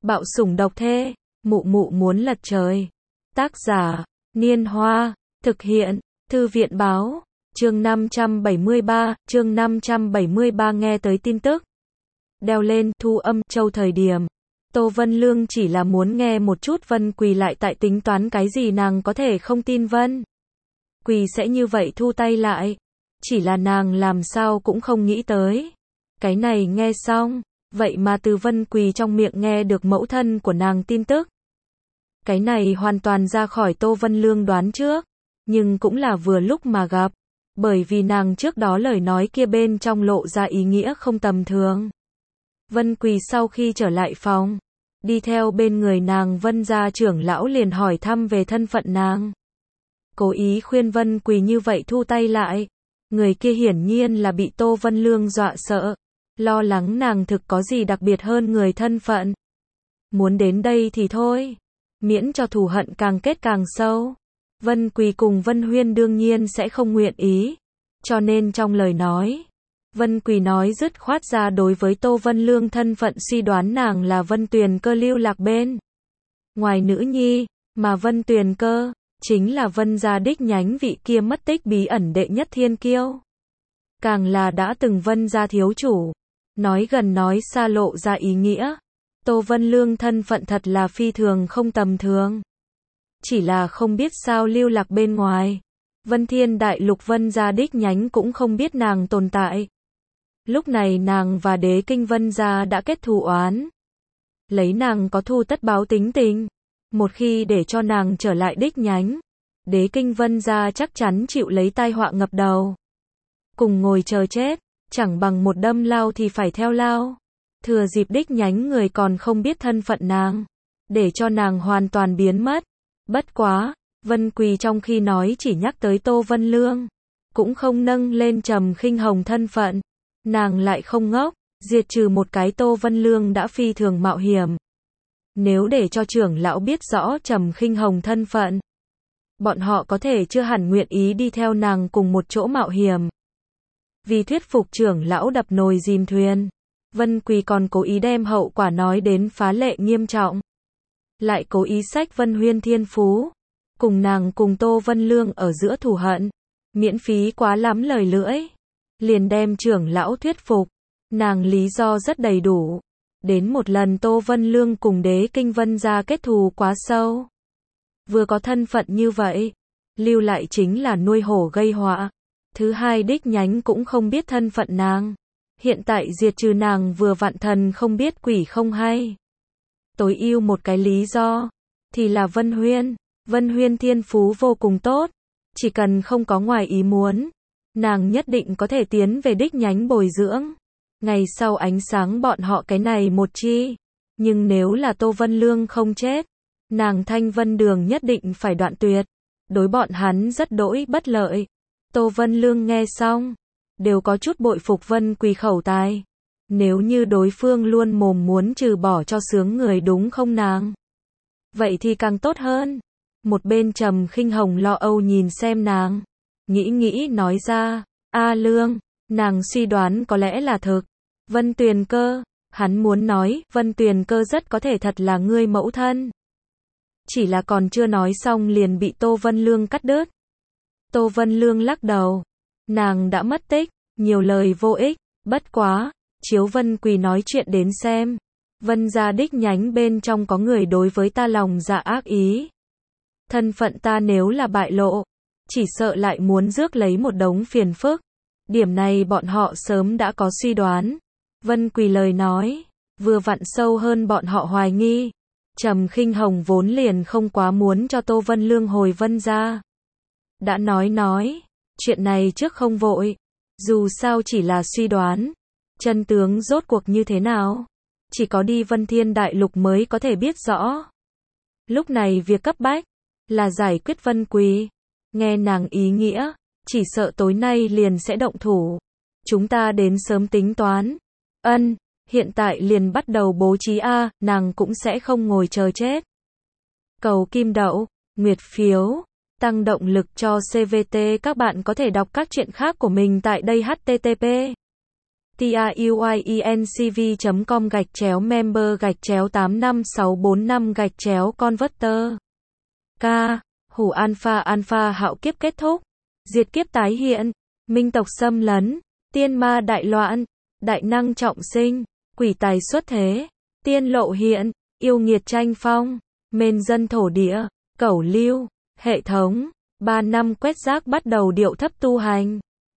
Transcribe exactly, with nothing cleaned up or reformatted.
Bạo sủng độc thê, mụ mụ muốn lật trời. Tác giả, Niên Hoa, thực hiện, Thư viện báo, chương năm trăm bảy mươi ba, chương năm trăm bảy mươi ba nghe tới tin tức. Đeo lên, thu âm, châu thời điểm. Tô Vân Lương chỉ là muốn nghe một chút Vân Quỳ lại tại tính toán cái gì nàng có thể không tin Vân Quỳ sẽ như vậy thu tay lại. Chỉ là nàng làm sao cũng không nghĩ tới. Cái này nghe xong, vậy mà từ Vân Quỳ trong miệng nghe được mẫu thân của nàng tin tức. Cái này hoàn toàn ra khỏi Tô Vân Lương đoán trước, nhưng cũng là vừa lúc mà gặp, bởi vì nàng trước đó lời nói kia bên trong lộ ra ý nghĩa không tầm thường. Vân Quỳ sau khi trở lại phòng, đi theo bên người nàng Vân gia trưởng lão liền hỏi thăm về thân phận nàng. Cố ý khuyên Vân Quỳ như vậy thu tay lại. Người kia hiển nhiên là bị Tô Vân Lương dọa sợ, lo lắng nàng thực có gì đặc biệt hơn người thân phận. Muốn đến đây thì thôi, miễn cho thù hận càng kết càng sâu. Vân Quỳ cùng Vân Huyên đương nhiên sẽ không nguyện ý, cho nên trong lời nói, Vân Quỳ nói dứt khoát ra đối với Tô Vân Lương thân phận suy đoán nàng là Vân Tuyền Cơ lưu lạc bên ngoài nữ nhi, mà Vân Tuyền Cơ chính là Vân gia đích nhánh vị kia mất tích bí ẩn đệ nhất thiên kiêu. Càng là đã từng Vân gia thiếu chủ, nói gần nói xa lộ ra ý nghĩa. Tô Vân Lương thân phận thật là phi thường không tầm thường. Chỉ là không biết sao lưu lạc bên ngoài. Vân Thiên Đại Lục Vân gia đích nhánh cũng không biết nàng tồn tại. Lúc này nàng và Đế Kinh Vân gia đã kết thù oán. Lấy nàng có thù tất báo tính tình. Một khi để cho nàng trở lại đích nhánh, Đế Kinh Vân gia chắc chắn chịu lấy tai họa ngập đầu. Cùng ngồi chờ chết, chẳng bằng một đâm lao thì phải theo lao. Thừa dịp đích nhánh người còn không biết thân phận nàng, để cho nàng hoàn toàn biến mất. Bất quá, Vân Quỳ trong khi nói chỉ nhắc tới Tô Vân Lương, cũng không nâng lên Trầm Khinh Hồng thân phận. Nàng lại không ngốc, diệt trừ một cái Tô Vân Lương đã phi thường mạo hiểm. Nếu để cho trưởng lão biết rõ Trầm Khinh Hồng thân phận, bọn họ có thể chưa hẳn nguyện ý đi theo nàng cùng một chỗ mạo hiểm. Vì thuyết phục trưởng lão đập nồi dìm thuyền, Vân Quỳ còn cố ý đem hậu quả nói đến phá lệ nghiêm trọng. Lại cố ý xách Vân Huyên thiên phú, cùng nàng cùng Tô Vân Lương ở giữa thù hận, miễn phí quá lắm lời lưỡi. Liền đem trưởng lão thuyết phục, nàng lý do rất đầy đủ. Đến một lần Tô Vân Lương cùng Đế Kinh Vân gia kết thù quá sâu. Vừa có thân phận như vậy, lưu lại chính là nuôi hổ gây họa. Thứ hai đích nhánh cũng không biết thân phận nàng. Hiện tại diệt trừ nàng vừa vạn thần không biết quỷ không hay. Tối ưu một cái lý do, thì là Vân Huyên. Vân Huyên thiên phú vô cùng tốt. Chỉ cần không có ngoài ý muốn, nàng nhất định có thể tiến về đích nhánh bồi dưỡng. Ngày sau ánh sáng bọn họ cái này một chi. Nhưng nếu là Tô Vân Lương không chết, nàng Thanh Vân Đường nhất định phải đoạn tuyệt. Đối bọn hắn rất đỗi bất lợi. Tô Vân Lương nghe xong, đều có chút bội phục Vân Quỳ khẩu tài. Nếu như đối phương luôn mồm muốn trừ bỏ cho sướng người đúng không nàng? Vậy thì càng tốt hơn. Một bên Trầm Khinh Hồng lo âu nhìn xem nàng. Nghĩ nghĩ nói ra, A Lương, nàng suy đoán có lẽ là thực. Vân Tuyền Cơ, hắn muốn nói, Vân Tuyền Cơ rất có thể thật là ngươi mẫu thân. Chỉ là còn chưa nói xong liền bị Tô Vân Lương cắt đứt. Tô Vân Lương lắc đầu, nàng đã mất tích, nhiều lời vô ích, bất quá, chiếu Vân Quỳ nói chuyện đến xem. Vân gia đích nhánh bên trong có người đối với ta lòng dạ ác ý. Thân phận ta nếu là bại lộ, chỉ sợ lại muốn rước lấy một đống phiền phức. Điểm này bọn họ sớm đã có suy đoán. Vân Quỳ lời nói, vừa vặn sâu hơn bọn họ hoài nghi. Trầm Khinh Hồng vốn liền không quá muốn cho Tô Vân Lương hồi Vân gia. Đã nói nói, chuyện này trước không vội. Dù sao chỉ là suy đoán. Chân tướng rốt cuộc như thế nào? Chỉ có đi Vân Thiên Đại Lục mới có thể biết rõ. Lúc này việc cấp bách là giải quyết Vân Quỳ. Nghe nàng ý nghĩa, chỉ sợ tối nay liền sẽ động thủ. Chúng ta đến sớm tính toán. Ân, hiện tại liền bắt đầu bố trí a, nàng cũng sẽ không ngồi chờ chết. Cầu kim đậu, nguyệt phiếu, tăng động lực cho xê vê tê. Các bạn có thể đọc các truyện khác của mình tại đây. H T T P tiuyinc v com gạch chéo member gạch chéo tám năm sáu bốn năm gạch chéo converter. K. Hủ alpha alpha hạo kiếp kết thúc. Diệt kiếp tái hiện. Minh tộc xâm lấn. Tiên ma đại loạn. Đại năng trọng sinh. Quỷ tài xuất thế. Tiên lộ hiện. Yêu nghiệt tranh phong. Mền dân thổ địa. Cẩu lưu. Hệ thống. Ba năm quét rác bắt đầu điệu thấp tu hành.